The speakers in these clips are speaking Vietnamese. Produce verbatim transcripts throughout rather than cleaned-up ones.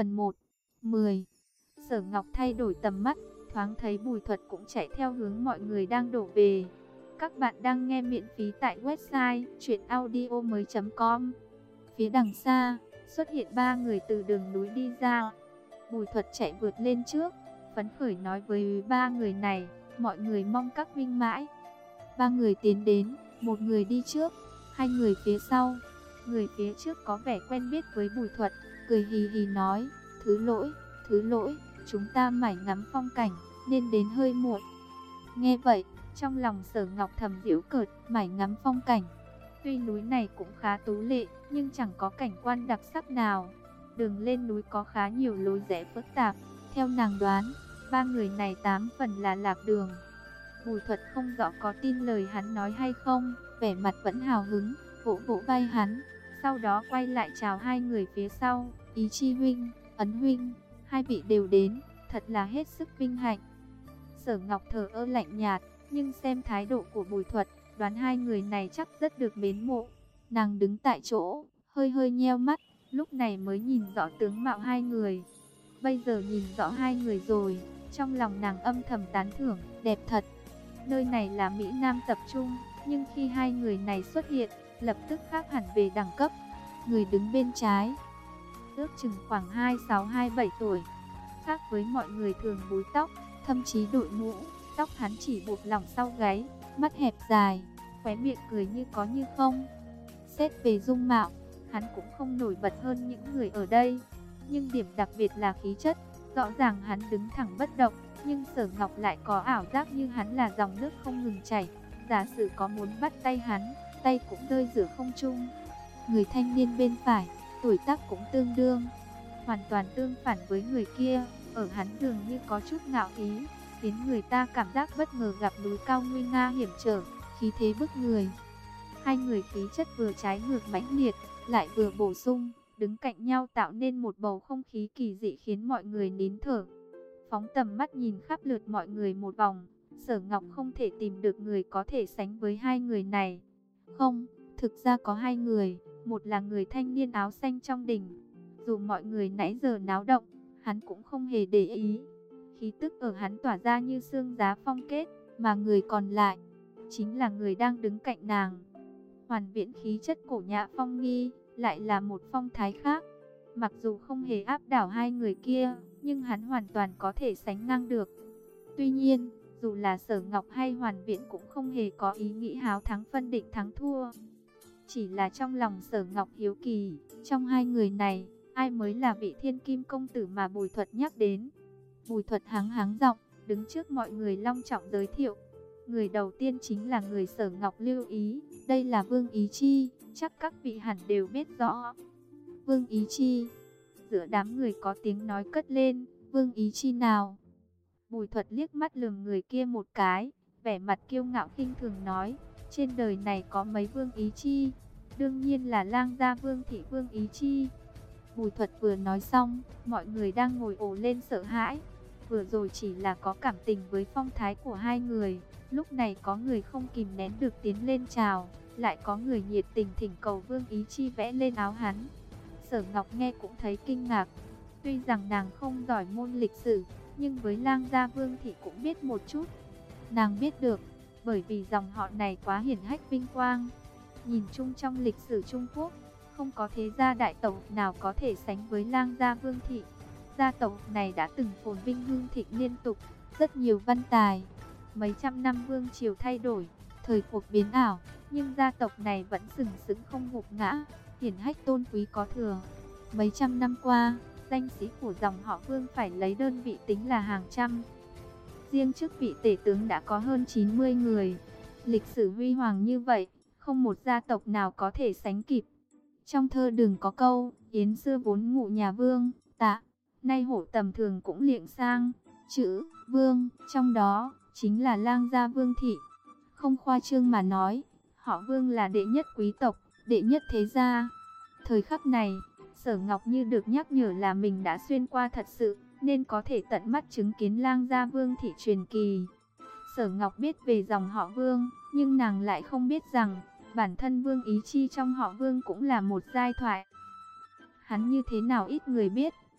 Phần một. mười. Sở Ngọc thay đổi tầm mắt, thoáng thấy Bùi Thuật cũng chạy theo hướng mọi người đang đổ về. Các bạn đang nghe miễn phí tại website truyện audio mới chấm com. Phía đằng xa, xuất hiện ba người từ đường núi đi ra. Bùi Thuật chạy vượt lên trước, phấn khởi nói với ba người này, mọi người mong các huynh mãi. Ba người tiến đến, một người đi trước, hai người phía sau. Người phía trước có vẻ quen biết với Bùi Thuật, cười hì hì nói, thứ lỗi, thứ lỗi, chúng ta mải ngắm phong cảnh, nên đến hơi muộn. Nghe vậy, trong lòng Sở Ngọc thầm giễu cợt, mải ngắm phong cảnh. Tuy núi này cũng khá tú lệ, nhưng chẳng có cảnh quan đặc sắc nào. Đường lên núi có khá nhiều lối rẽ phức tạp, theo nàng đoán, ba người này tám phần là lạc đường. Bùi Thuật không rõ có tin lời hắn nói hay không, vẻ mặt vẫn hào hứng, vỗ vỗ vai hắn, sau đó quay lại chào hai người phía sau, Ý Chi huynh, Ấn huynh, hai vị đều đến, thật là hết sức vinh hạnh. Sở Ngọc thờ ơ lạnh nhạt, nhưng xem thái độ của Bùi Thuật, đoán hai người này chắc rất được mến mộ. Nàng đứng tại chỗ, hơi hơi nheo mắt, lúc này mới nhìn rõ tướng mạo hai người. Bây giờ nhìn rõ hai người rồi, trong lòng nàng âm thầm tán thưởng, đẹp thật. Nơi này là Mỹ Nam tập trung, nhưng khi hai người này xuất hiện, lập tức khác hẳn về đẳng cấp. Người đứng bên trái, ước chừng khoảng hai sáu hai bảy tuổi, khác với mọi người thường búi tóc, thậm chí đội mũ, tóc hắn chỉ buộc lỏng sau gáy, mắt hẹp dài, khóe miệng cười như có như không. Xét về dung mạo, hắn cũng không nổi bật hơn những người ở đây, nhưng điểm đặc biệt là khí chất. Rõ ràng hắn đứng thẳng bất động, nhưng Sở Ngọc lại có ảo giác như hắn là dòng nước không ngừng chảy. Giả sử có muốn bắt tay hắn, tay cũng rơi giữa không trung. Người thanh niên bên phải, tuổi tác cũng tương đương, hoàn toàn tương phản với người kia. Ở hắn dường như có chút ngạo ý, khiến người ta cảm giác bất ngờ gặp núi cao nguy nga hiểm trở, khí thế bức người. Hai người khí chất vừa trái ngược mãnh liệt, lại vừa bổ sung, đứng cạnh nhau tạo nên một bầu không khí kỳ dị khiến mọi người nín thở. Phóng tầm mắt nhìn khắp lượt mọi người một vòng, Sở Ngọc không thể tìm được người có thể sánh với hai người này. Không, thực ra có hai người, một là người thanh niên áo xanh trong đình. Dù mọi người nãy giờ náo động, hắn cũng không hề để ý. Khí tức ở hắn tỏa ra như sương giá phong kết, mà người còn lại chính là người đang đứng cạnh nàng. Hoàn Viễn khí chất cổ nhã phong nghi, lại là một phong thái khác. Mặc dù không hề áp đảo hai người kia, nhưng hắn hoàn toàn có thể sánh ngang được. Tuy nhiên, dù là Sở Ngọc hay Hoàn Viễn cũng không hề có ý nghĩ háo thắng phân định thắng thua. Chỉ là trong lòng Sở Ngọc hiếu kỳ, trong hai người này, ai mới là vị thiên kim công tử mà Bùi Thuật nhắc đến. Bùi Thuật hắng hắng giọng, đứng trước mọi người long trọng giới thiệu. Người đầu tiên chính là người Sở Ngọc lưu ý, đây là Vương Ý Chi, chắc các vị hẳn đều biết rõ. Vương Ý Chi. Giữa đám người có tiếng nói cất lên, Vương Ý Chi nào? Bùi Thuật liếc mắt lườm người kia một cái, vẻ mặt kiêu ngạo khinh thường nói, trên đời này có mấy Vương Ý Chi, đương nhiên là lang gia Vương thị Vương Ý Chi. Bùi Thuật vừa nói xong, mọi người đang ngồi ồ lên sợ hãi. Vừa rồi chỉ là có cảm tình với phong thái của hai người, lúc này có người không kìm nén được tiến lên chào, lại có người nhiệt tình thỉnh cầu Vương Ý Chi vẽ lên áo hắn. Sở Ngọc nghe cũng thấy kinh ngạc. Tuy rằng nàng không giỏi môn lịch sử, nhưng với lang gia Vương thị cũng biết một chút. Nàng biết được, bởi vì dòng họ này quá hiển hách vinh quang. Nhìn chung trong lịch sử Trung Quốc, không có thế gia đại tộc nào có thể sánh với lang gia Vương thị. Gia tộc này đã từng phồn vinh hưng thịnh liên tục, rất nhiều văn tài. Mấy trăm năm vương triều thay đổi, thời cuộc biến ảo, nhưng gia tộc này vẫn sừng sững không gục ngã, hiển hách tôn quý có thừa. Mấy trăm năm qua, danh sĩ của dòng họ Vương phải lấy đơn vị tính là hàng trăm. Riêng chức vị tể tướng đã có hơn chín mươi người. Lịch sử huy hoàng như vậy, không một gia tộc nào có thể sánh kịp. Trong thơ Đường có câu, Yến xưa vốn ngụ nhà Vương, tạ, nay hổ tầm thường cũng liệng sang. Chữ Vương trong đó chính là lang gia Vương thị. Không khoa trương mà nói, họ Vương là đệ nhất quý tộc, đệ nhất thế gia. Thời khắc này, Sở Ngọc như được nhắc nhở là mình đã xuyên qua thật sự, nên có thể tận mắt chứng kiến lang gia Vương thị truyền kỳ. Sở Ngọc biết về dòng họ Vương, nhưng nàng lại không biết rằng, bản thân Vương Ý Chi trong họ Vương cũng là một giai thoại. Hắn như thế nào ít người biết,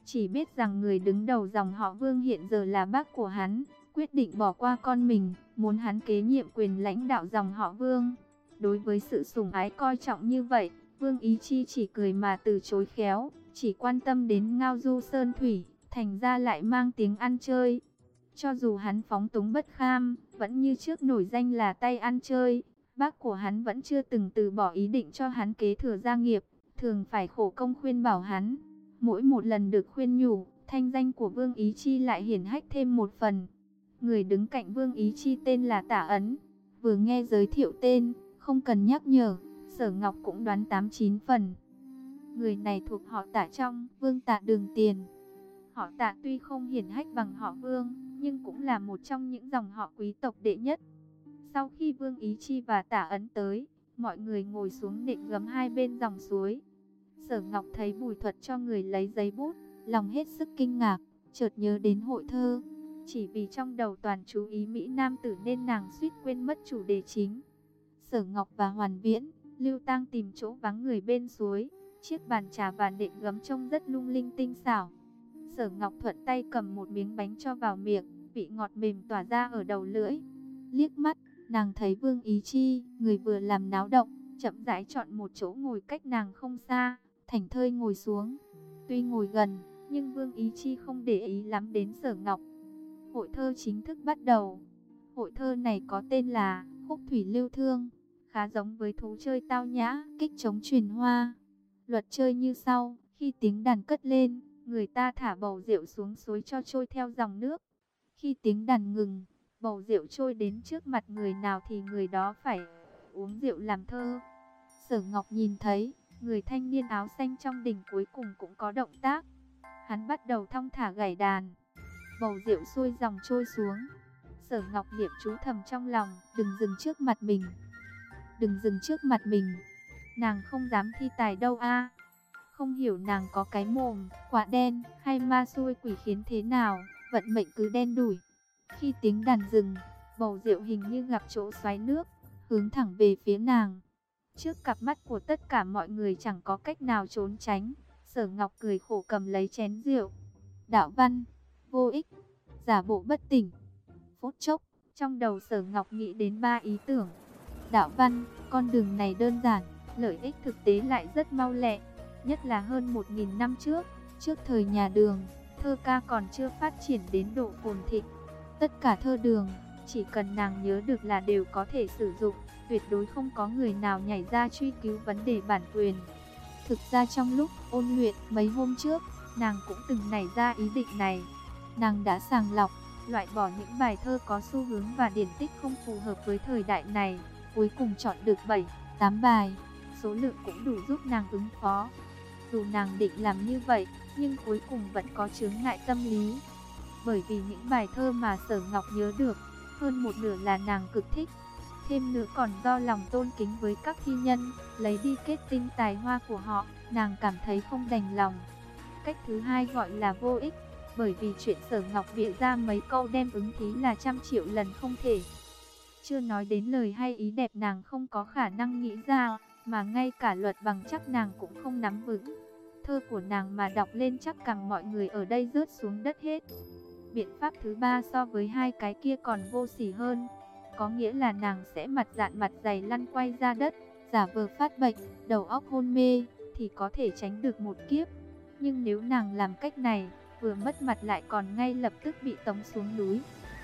chỉ biết rằng người đứng đầu dòng họ Vương hiện giờ là bác của hắn, quyết định bỏ qua con mình, muốn hắn kế nhiệm quyền lãnh đạo dòng họ Vương. Đối với sự sủng ái coi trọng như vậy, Vương Ý Chi chỉ cười mà từ chối khéo, chỉ quan tâm đến ngao du sơn thủy, thành ra lại mang tiếng ăn chơi. Cho dù hắn phóng túng bất kham, vẫn như trước nổi danh là tay ăn chơi, bác của hắn vẫn chưa từng từ bỏ ý định cho hắn kế thừa gia nghiệp, thường phải khổ công khuyên bảo hắn. Mỗi một lần được khuyên nhủ, thanh danh của Vương Ý Chi lại hiển hách thêm một phần. Người đứng cạnh Vương Ý Chi tên là Tả Ấn. Vừa nghe giới thiệu tên, không cần nhắc nhở, Sở Ngọc cũng đoán tám chín phần. Người này thuộc họ Tả trong Vương Tạ Đường Tiền. Họ Tạ tuy không hiển hách bằng họ Vương, nhưng cũng là một trong những dòng họ quý tộc đệ nhất. Sau khi Vương Ý Chi và Tả Ấn tới, mọi người ngồi xuống nệm gấm hai bên dòng suối. Sở Ngọc thấy Bùi Thuật cho người lấy giấy bút, lòng hết sức kinh ngạc, chợt nhớ đến hội thơ. Chỉ vì trong đầu toàn chú ý Mỹ Nam tử nên nàng suýt quên mất chủ đề chính. Sở Ngọc và Hoàn Viễn, Lưu Tang tìm chỗ vắng người bên suối. Chiếc bàn trà và nệm gấm trông rất lung linh tinh xảo. Sở Ngọc thuận tay cầm một miếng bánh cho vào miệng, vị ngọt mềm tỏa ra ở đầu lưỡi. Liếc mắt, nàng thấy Vương Ý Chi, người vừa làm náo động, chậm rãi chọn một chỗ ngồi cách nàng không xa, thảnh thơi ngồi xuống. Tuy ngồi gần, nhưng Vương Ý Chi không để ý lắm đến Sở Ngọc. Hội thơ chính thức bắt đầu. Hội thơ này có tên là Khúc Thủy Lưu Thương, khá giống với thú chơi tao nhã, kích chống truyền hoa. Luật chơi như sau: khi tiếng đàn cất lên, người ta thả bầu rượu xuống suối cho trôi theo dòng nước. Khi tiếng đàn ngừng, bầu rượu trôi đến trước mặt người nào thì người đó phải uống rượu làm thơ. Sở Ngọc nhìn thấy, người thanh niên áo xanh trong đỉnh cuối cùng cũng có động tác. Hắn bắt đầu thong thả gảy đàn. Bầu rượu xuôi dòng trôi xuống. Sở Ngọc niệm chú thầm trong lòng, đừng dừng trước mặt mình. Đừng dừng trước mặt mình. Nàng không dám thi tài đâu a. Không hiểu nàng có cái mồm quả đen hay ma xui quỷ khiến thế nào, vận mệnh cứ đen đủi. Khi tiếng đàn dừng, bầu rượu hình như gặp chỗ xoáy nước, hướng thẳng về phía nàng. Trước cặp mắt của tất cả mọi người chẳng có cách nào trốn tránh. Sở Ngọc cười khổ cầm lấy chén rượu. Đạo văn, vô ích, giả bộ bất tỉnh. Phút chốc, trong đầu Sở Ngọc nghĩ đến ba ý tưởng. Đạo văn, con đường này đơn giản, lợi ích thực tế lại rất mau lẹ. Nhất là hơn một nghìn năm trước, trước thời nhà Đường, thơ ca còn chưa phát triển đến độ phồn thịnh. Tất cả thơ Đường, chỉ cần nàng nhớ được là đều có thể sử dụng, tuyệt đối không có người nào nhảy ra truy cứu vấn đề bản quyền. Thực ra trong lúc ôn luyện mấy hôm trước, nàng cũng từng nảy ra ý định này. Nàng đã sàng lọc, loại bỏ những bài thơ có xu hướng và điển tích không phù hợp với thời đại này, cuối cùng chọn được bảy, tám bài, số lượng cũng đủ giúp nàng ứng phó. Dù nàng định làm như vậy, nhưng cuối cùng vẫn có chướng ngại tâm lý. Bởi vì những bài thơ mà Sở Ngọc nhớ được, hơn một nửa là nàng cực thích. Thêm nữa còn do lòng tôn kính với các thi nhân, lấy đi kết tinh tài hoa của họ, nàng cảm thấy không đành lòng. Cách thứ hai gọi là vô ích, bởi vì chuyện Sở Ngọc bịa ra mấy câu đem ứng thí là trăm triệu lần không thể. Chưa nói đến lời hay ý đẹp nàng không có khả năng nghĩ ra, mà ngay cả luật bằng chắc nàng cũng không nắm vững. Thơ của nàng mà đọc lên chắc cằm mọi người ở đây rớt xuống đất hết. Biện pháp thứ ba so với hai cái kia còn vô sỉ hơn. Có nghĩa là nàng sẽ mặt dạn mặt dày lăn quay ra đất, giả vờ phát bệnh, đầu óc hôn mê, thì có thể tránh được một kiếp. Nhưng nếu nàng làm cách này, vừa mất mặt lại còn ngay lập tức bị tống xuống núi.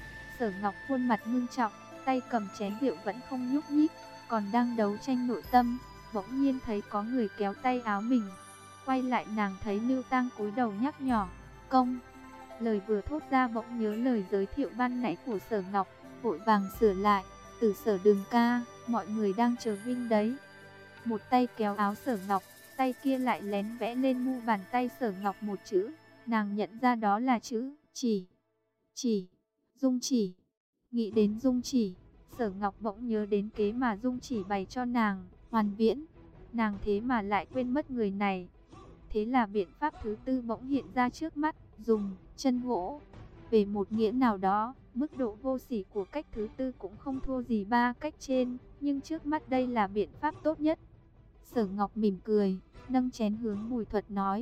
Sở Ngọc khuôn mặt ngưng trọng, tay cầm chén rượu vẫn không nhúc nhích, còn đang đấu tranh nội tâm. Bỗng nhiên thấy có người kéo tay áo mình. Quay lại nàng thấy Lưu Tang cúi đầu nhắc nhỏ, công. Lời vừa thốt ra bỗng nhớ lời giới thiệu ban nãy của Sở Ngọc, vội vàng sửa lại, từ Sở Đường ca, mọi người đang chờ Vinh đấy. Một tay kéo áo Sở Ngọc, tay kia lại lén vẽ lên mu bàn tay Sở Ngọc một chữ, nàng nhận ra đó là chữ chỉ. Chỉ, Dung Chỉ. Nghĩ đến Dung Chỉ, Sở Ngọc bỗng nhớ đến kế mà Dung Chỉ bày cho nàng, Hoàn Viễn. Nàng thế mà lại quên mất người này. Thế là biện pháp thứ tư bỗng hiện ra trước mắt, dùng chân gỗ. Về một nghĩa nào đó, mức độ vô sỉ của cách thứ tư cũng không thua gì ba cách trên, nhưng trước mắt đây là biện pháp tốt nhất. Sở Ngọc mỉm cười, nâng chén hướng Bùi Thuật nói,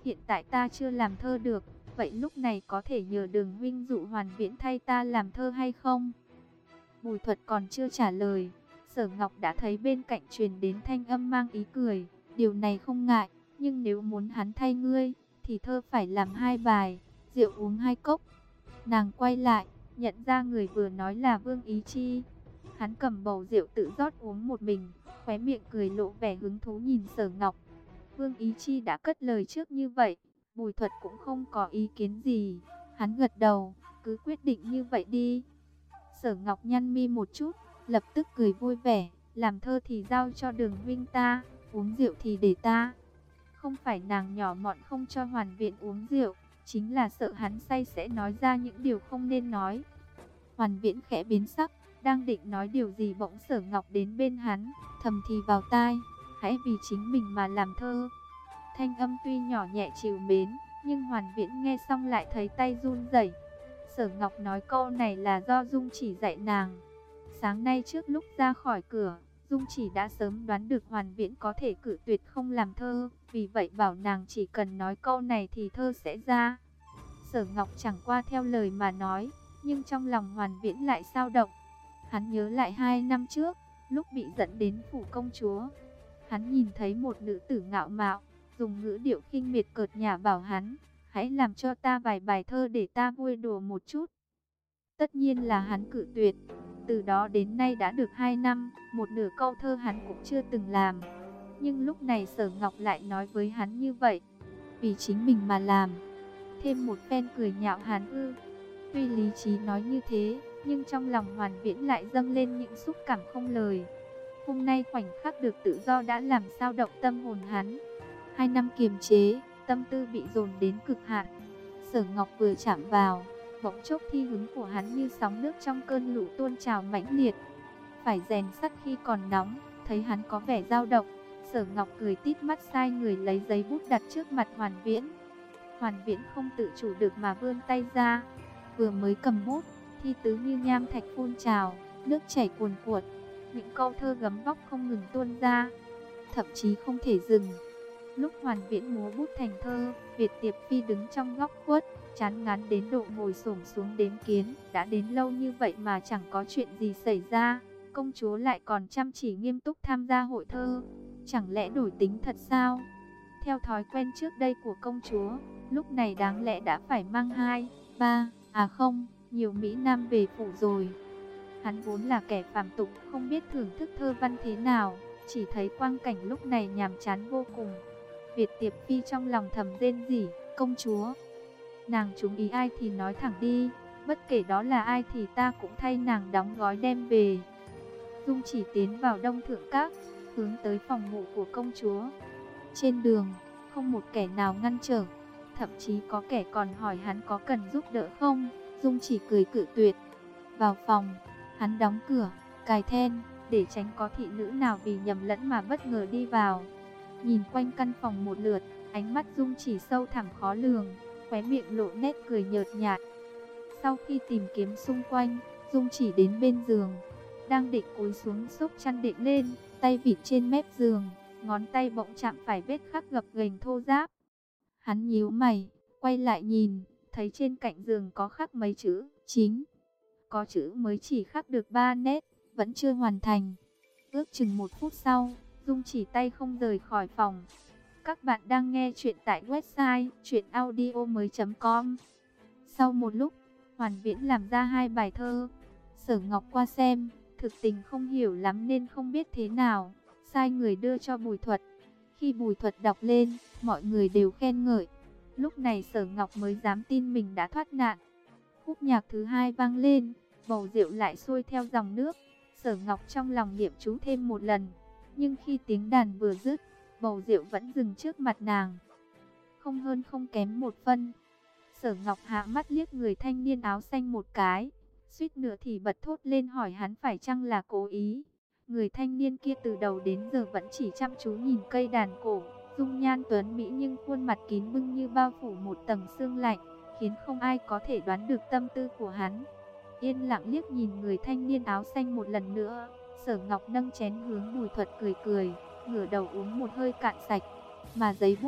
hiện tại ta chưa làm thơ được, vậy lúc này có thể nhờ Đường huynh dụ Hoàn Viễn thay ta làm thơ hay không? Bùi Thuật còn chưa trả lời, Sở Ngọc đã thấy bên cạnh truyền đến thanh âm mang ý cười, điều này không ngại, nhưng nếu muốn hắn thay ngươi, thì thơ phải làm hai bài, rượu uống hai cốc. Nàng quay lại, nhận ra người vừa nói là Vương Ý Chi. Hắn cầm bầu rượu tự rót uống một mình, khóe miệng cười lộ vẻ hứng thú nhìn Sở Ngọc. Vương Ý Chi đã cất lời trước như vậy, Bùi Thuật cũng không có ý kiến gì. Hắn gật đầu, cứ quyết định như vậy đi. Sở Ngọc nhăn mi một chút, lập tức cười vui vẻ, làm thơ thì giao cho Đường huynh ta, uống rượu thì để ta. Không phải nàng nhỏ mọn không cho Hoàn Viễn uống rượu, chính là sợ hắn say sẽ nói ra những điều không nên nói. Hoàn Viễn khẽ biến sắc, đang định nói điều gì bỗng Sở Ngọc đến bên hắn, thầm thì vào tai, hãy vì chính mình mà làm thơ. Thanh âm tuy nhỏ nhẹ trìu mến, nhưng Hoàn Viễn nghe xong lại thấy tay run rẩy. Sở Ngọc nói câu này là do Dung Chỉ dạy nàng. Sáng nay trước lúc ra khỏi cửa, Dung Chỉ đã sớm đoán được Hoàn Viễn có thể cự tuyệt không làm thơ, vì vậy bảo nàng chỉ cần nói câu này thì thơ sẽ ra. Sở Ngọc chẳng qua theo lời mà nói, nhưng trong lòng Hoàn Viễn lại dao động. Hắn nhớ lại hai năm trước, lúc bị dẫn đến phủ công chúa, hắn nhìn thấy một nữ tử ngạo mạo, dùng ngữ điệu khinh miệt cợt nhả bảo hắn, hãy làm cho ta vài bài thơ để ta vui đùa một chút. Tất nhiên là hắn cự tuyệt. Từ đó đến nay đã được hai năm, một nửa câu thơ hắn cũng chưa từng làm. Nhưng lúc này Sở Ngọc lại nói với hắn như vậy, vì chính mình mà làm. Thêm một phen cười nhạo hắn ư? Tuy lý trí nói như thế, nhưng trong lòng Hoàn Viễn lại dâng lên những xúc cảm không lời. Hôm nay khoảnh khắc được tự do đã làm sao động tâm hồn hắn. Hai năm kiềm chế, tâm tư bị dồn đến cực hạn. Sở Ngọc vừa chạm vào, bỗng chốc thi hứng của hắn như sóng nước trong cơn lũ tuôn trào mãnh liệt. Phải rèn sắt khi còn nóng, thấy hắn có vẻ dao động, Sở Ngọc cười tít mắt sai người lấy giấy bút đặt trước mặt Hoàn Viễn. Hoàn Viễn không tự chủ được mà vươn tay ra, vừa mới cầm bút, thi tứ như nham thạch phun trào, nước chảy cuồn cuộn, những câu thơ gấm vóc không ngừng tuôn ra, thậm chí không thể dừng. Lúc Hoàn Viễn múa bút thành thơ, Việt Tiệp Phi đứng trong góc khuất, chán ngán đến độ ngồi xổm xuống đếm kiến, đã đến lâu như vậy mà chẳng có chuyện gì xảy ra, công chúa lại còn chăm chỉ nghiêm túc tham gia hội thơ, chẳng lẽ đổi tính thật sao? Theo thói quen trước đây của công chúa, lúc này đáng lẽ đã phải mang hai, ba, à không, nhiều mỹ nam về phủ rồi. Hắn vốn là kẻ phàm tục, không biết thưởng thức thơ văn thế nào, chỉ thấy quang cảnh lúc này nhàm chán vô cùng. Việt Tiệp Phi trong lòng thầm rên rỉ, công chúa, nàng trúng ý ai thì nói thẳng đi, bất kể đó là ai thì ta cũng thay nàng đóng gói đem về. Dung Chỉ tiến vào Đông Thượng Các, hướng tới phòng ngủ của công chúa. Trên đường, không một kẻ nào ngăn trở, thậm chí có kẻ còn hỏi hắn có cần giúp đỡ không. Dung Chỉ cười cự tuyệt. Vào phòng, hắn đóng cửa, cài then, để tránh có thị nữ nào vì nhầm lẫn mà bất ngờ đi vào. Nhìn quanh căn phòng một lượt, ánh mắt Dung Chỉ sâu thẳm khó lường, khóe miệng lộ nét cười nhợt nhạt. Sau khi tìm kiếm xung quanh, Dung Chỉ đến bên giường, đang định cúi xuống xốc chăn đệm lên, tay vịn trên mép giường, ngón tay bỗng chạm phải vết khắc gập ghềnh thô ráp. Hắn nhíu mày, quay lại nhìn, thấy trên cạnh giường có khắc mấy chữ chính. Có chữ mới chỉ khắc được ba nét, vẫn chưa hoàn thành. Ước chừng một phút sau, Dung Chỉ tay không rời khỏi phòng. Các bạn đang nghe chuyện tại website truyện audio mới chấm com. Sau một lúc, Hoàn Viễn làm ra hai bài thơ. Sở Ngọc qua xem, thực tình không hiểu lắm nên không biết thế nào, sai người đưa cho Bùi Thuật. Khi Bùi Thuật đọc lên, mọi người đều khen ngợi. Lúc này Sở Ngọc mới dám tin mình đã thoát nạn. Khúc nhạc thứ hai vang lên, bầu rượu lại xuôi theo dòng nước. Sở Ngọc trong lòng niệm chú thêm một lần, nhưng khi tiếng đàn vừa dứt, bầu rượu vẫn dừng trước mặt nàng. Không hơn không kém một phân. Sở Ngọc hạ mắt liếc người thanh niên áo xanh một cái, suýt nữa thì bật thốt lên hỏi hắn phải chăng là cố ý. Người thanh niên kia từ đầu đến giờ vẫn chỉ chăm chú nhìn cây đàn cổ, dung nhan tuấn mỹ nhưng khuôn mặt kín bưng như bao phủ một tầng sương lạnh, khiến không ai có thể đoán được tâm tư của hắn. Yên lặng liếc nhìn người thanh niên áo xanh một lần nữa, Sở Ngọc nâng chén hướng Bùi Thuật cười cười, ngửa đầu uống một hơi cạn sạch. Mà giấy bút,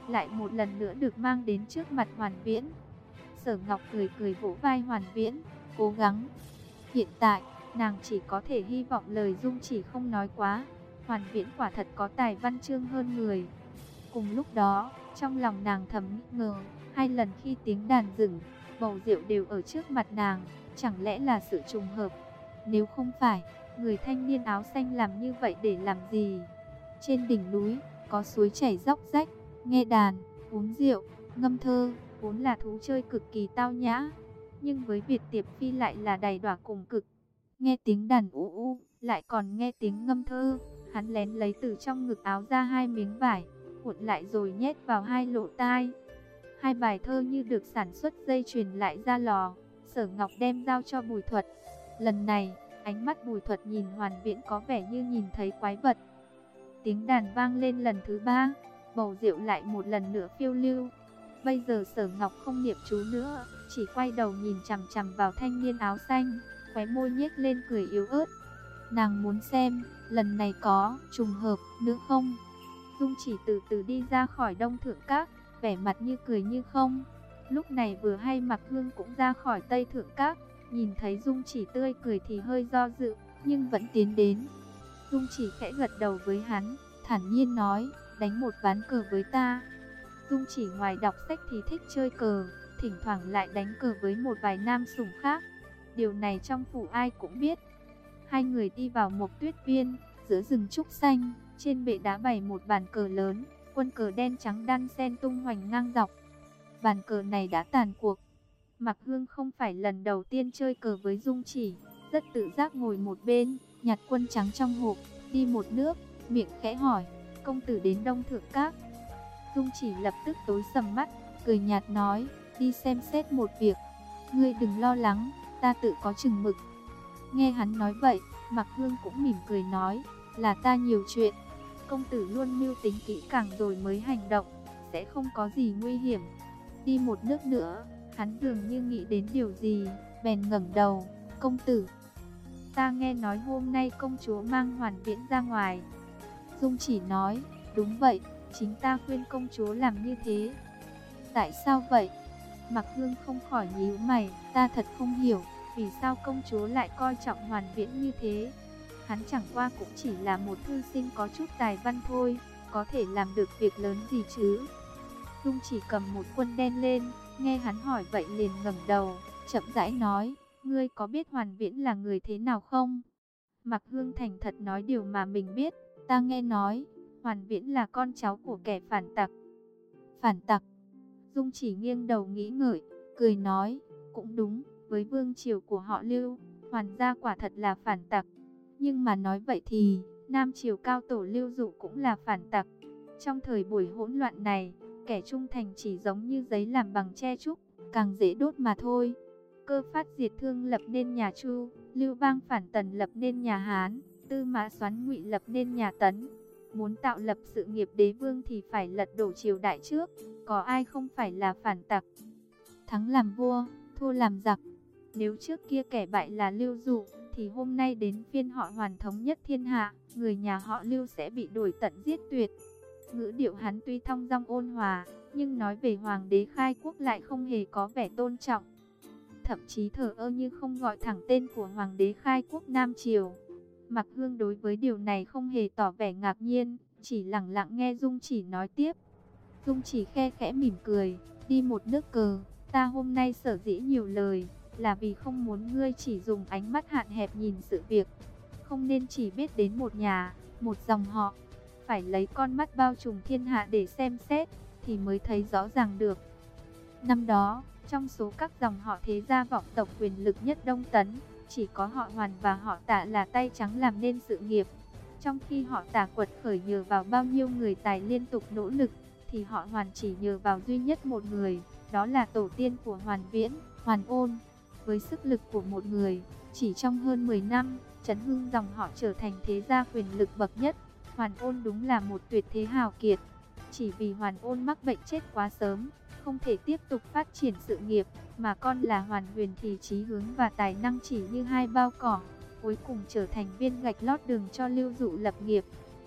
lại một lần nữa được mang đến trước mặt Hoàn Viễn. Sở Ngọc cười cười vỗ vai Hoàn Viễn, cố gắng. Hiện tại, nàng chỉ có thể hy vọng lời Dung Chỉ không nói quá. Hoàn Viễn quả thật có tài văn chương hơn người. Cùng lúc đó, trong lòng nàng thầm ngờ, hai lần khi tiếng đàn dừng, bầu rượu đều ở trước mặt nàng, chẳng lẽ là sự trùng hợp? Nếu không phải, người thanh niên áo xanh làm như vậy để làm gì? Trên đỉnh núi, có suối chảy róc rách, nghe đàn, uống rượu, ngâm thơ, vốn là thú chơi cực kỳ tao nhã. Nhưng với Việt Tiệp Phi lại là đầy đọa cùng cực. Nghe tiếng đàn u u, lại còn nghe tiếng ngâm thơ, hắn lén lấy từ trong ngực áo ra hai miếng vải, cuộn lại rồi nhét vào hai lỗ tai. Hai bài thơ như được sản xuất dây chuyền lại ra lò. Sở Ngọc đem giao cho Bùi Thuật. Lần này, ánh mắt Bùi Thuật nhìn Hoàn Viễn có vẻ như nhìn thấy quái vật. Tiếng đàn vang lên lần thứ ba, bầu rượu lại một lần nữa phiêu lưu. Bây giờ Sở Ngọc không niệm chú nữa, chỉ quay đầu nhìn chằm chằm vào thanh niên áo xanh, khóe môi nhếch lên cười yếu ớt. Nàng muốn xem, lần này có trùng hợp nữa không? Dung Chỉ từ từ đi ra khỏi Đông Thượng Các, vẻ mặt như cười như không. Lúc này vừa hay Mặc Hương cũng ra khỏi Tây Thượng Các, nhìn thấy Dung Chỉ tươi cười thì hơi do dự, nhưng vẫn tiến đến. Dung Chỉ khẽ gật đầu với hắn, thản nhiên nói, đánh một ván cờ với ta. Dung Chỉ ngoài đọc sách thì thích chơi cờ, thỉnh thoảng lại đánh cờ với một vài nam sủng khác. Điều này trong phủ ai cũng biết. Hai người đi vào một tuyết viên, giữa rừng trúc xanh, trên bệ đá bày một bàn cờ lớn, quân cờ đen trắng đan xen tung hoành ngang dọc. Bàn cờ này đã tàn cuộc. Mặc Hương không phải lần đầu tiên chơi cờ với Dung Chỉ, rất tự giác ngồi một bên, nhặt quân trắng trong hộp, đi một nước, miệng khẽ hỏi, công tử đến Đông Thượng Các. Dung Chỉ lập tức tối sầm mắt, cười nhạt nói, đi xem xét một việc. Ngươi đừng lo lắng, ta tự có chừng mực. Nghe hắn nói vậy, Mặc Hương cũng mỉm cười nói, là ta nhiều chuyện. Công tử luôn mưu tính kỹ càng rồi mới hành động, sẽ không có gì nguy hiểm. Đi một nước nữa, hắn dường như nghĩ đến điều gì, bèn ngẩng đầu, công tử. Ta nghe nói hôm nay công chúa mang Hoàn Viễn ra ngoài. Dung Chỉ nói, đúng vậy, chính ta khuyên công chúa làm như thế. Tại sao vậy? Mặc Hương không khỏi nhíu mày, ta thật không hiểu, vì sao công chúa lại coi trọng Hoàn Viễn như thế. Hắn chẳng qua cũng chỉ là một thư sinh có chút tài văn thôi, có thể làm được việc lớn gì chứ. Dung Chỉ cầm một quân đen lên, nghe hắn hỏi vậy liền ngẩng đầu, chậm rãi nói, ngươi có biết Hoàn Viễn là người thế nào không? Mặc Hương thành thật nói điều mà mình biết, ta nghe nói, Hoàn Viễn là con cháu của kẻ phản tặc. Phản tặc? Dung Chỉ nghiêng đầu nghĩ ngợi, cười nói, cũng đúng, với vương triều của họ Lưu, Hoàn gia quả thật là phản tặc. Nhưng mà nói vậy thì, Nam triều cao tổ Lưu Dụ cũng là phản tặc. Trong thời buổi hỗn loạn này, kẻ trung thành chỉ giống như giấy làm bằng tre trúc, càng dễ đốt mà thôi. Cơ Phát diệt Thương lập nên nhà Chu, Lưu Bang phản Tần lập nên nhà Hán, Tư Mã Soán Ngụy lập nên nhà Tấn. Muốn tạo lập sự nghiệp đế vương thì phải lật đổ triều đại trước, có ai không phải là phản tặc. Thắng làm vua, thua làm giặc. Nếu trước kia kẻ bại là Lưu Dụ, thì hôm nay đến phiên họ Hoàn thống nhất thiên hạ, người nhà họ Lưu sẽ bị đuổi tận giết tuyệt. Ngữ điệu hắn tuy thong dong ôn hòa, nhưng nói về hoàng đế khai quốc lại không hề có vẻ tôn trọng. Thậm chí thờ ơ như không gọi thẳng tên của hoàng đế khai quốc Nam Triều. Mặc Hương đối với điều này không hề tỏ vẻ ngạc nhiên, chỉ lặng lặng nghe Dung Chỉ nói tiếp. Dung Chỉ khe khẽ mỉm cười, đi một nước cờ, ta hôm nay sở dĩ nhiều lời, là vì không muốn ngươi chỉ dùng ánh mắt hạn hẹp nhìn sự việc. Không nên chỉ biết đến một nhà, một dòng họ, phải lấy con mắt bao trùm thiên hạ để xem xét, thì mới thấy rõ ràng được. Năm đó, trong số các dòng họ thế gia vọng tộc quyền lực nhất Đông Tấn, chỉ có họ Hoàn và họ Tạ là tay trắng làm nên sự nghiệp. Trong khi họ Tạ quật khởi nhờ vào bao nhiêu người tài liên tục nỗ lực, thì họ Hoàn chỉ nhờ vào duy nhất một người, đó là tổ tiên của Hoàn Viễn, Hoàn Ôn. Với sức lực của một người, chỉ trong hơn mười năm, chấn hưng dòng họ trở thành thế gia quyền lực bậc nhất. Hoàn Ôn đúng là một tuyệt thế hào kiệt. Chỉ vì Hoàn Ôn mắc bệnh chết quá sớm, không thể tiếp tục phát triển sự nghiệp, mà con là Hoàn Huyền thì chí hướng và tài năng chỉ như hai bao cỏ, cuối cùng trở thành viên gạch lót đường cho Lưu Dụ lập nghiệp.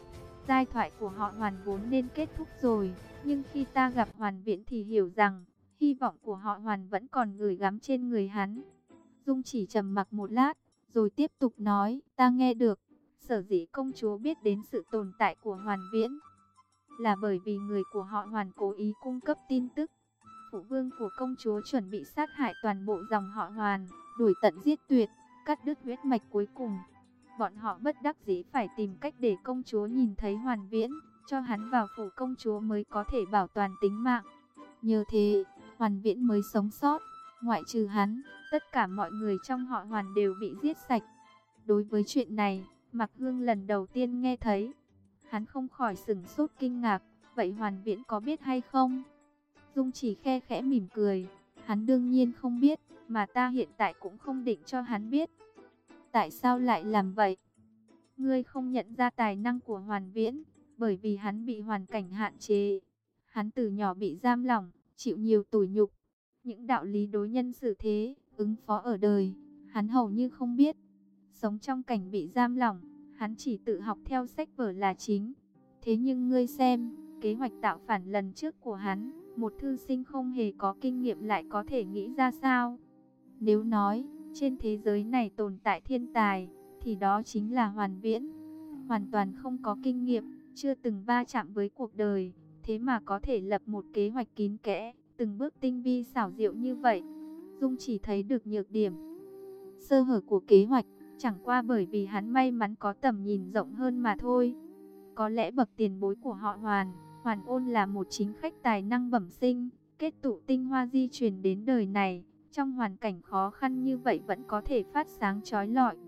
giai thoại của họ Hoàn vốn nên kết thúc rồi, nhưng khi ta gặp Hoàn Viễn thì hiểu rằng hy vọng của họ Hoàn vẫn còn gửi gắm trên người hắn. Dung Chỉ trầm mặc một lát, rồi tiếp tục nói, ta nghe được, sở dĩ công chúa biết đến sự tồn tại của Hoàn Viễn, là bởi vì người của họ Hoàn cố ý cung cấp tin tức. Phụ vương của công chúa chuẩn bị sát hại toàn bộ dòng họ Hoàn, đuổi tận giết tuyệt, cắt đứt huyết mạch cuối cùng. Bọn họ bất đắc dĩ phải tìm cách để công chúa nhìn thấy Hoàn Viễn, cho hắn vào phủ công chúa mới có thể bảo toàn tính mạng. Nhờ thế, Hoàn Viễn mới sống sót. Ngoại trừ hắn, tất cả mọi người trong họ Hoàn đều bị giết sạch. Đối với chuyện này, Mạc Hương lần đầu tiên nghe thấy. Hắn không khỏi sửng sốt kinh ngạc, vậy Hoàn Viễn có biết hay không? Dung Chỉ khe khẽ mỉm cười, hắn đương nhiên không biết, mà ta hiện tại cũng không định cho hắn biết. Tại sao lại làm vậy? Ngươi không nhận ra tài năng của Hoàn Viễn, bởi vì hắn bị hoàn cảnh hạn chế. Hắn từ nhỏ bị giam lỏng, chịu nhiều tủi nhục. Những đạo lý đối nhân xử thế, ứng phó ở đời, hắn hầu như không biết. Sống trong cảnh bị giam lỏng, hắn chỉ tự học theo sách vở là chính. Thế nhưng ngươi xem, kế hoạch tạo phản lần trước của hắn, một thư sinh không hề có kinh nghiệm lại có thể nghĩ ra sao? Nếu nói, trên thế giới này tồn tại thiên tài, thì đó chính là Hoàn Viễn. Hoàn toàn không có kinh nghiệm, chưa từng va chạm với cuộc đời, thế mà có thể lập một kế hoạch kín kẽ, từng bước tinh vi xảo diệu như vậy. Dung Chỉ thấy được nhược điểm, sơ hở của kế hoạch, chẳng qua bởi vì hắn may mắn có tầm nhìn rộng hơn mà thôi. Có lẽ bậc tiền bối của họ Hoàn, Hoàn Ôn là một chính khách tài năng bẩm sinh, kết tụ tinh hoa di truyền đến đời này, trong hoàn cảnh khó khăn như vậy vẫn có thể phát sáng chói lọi.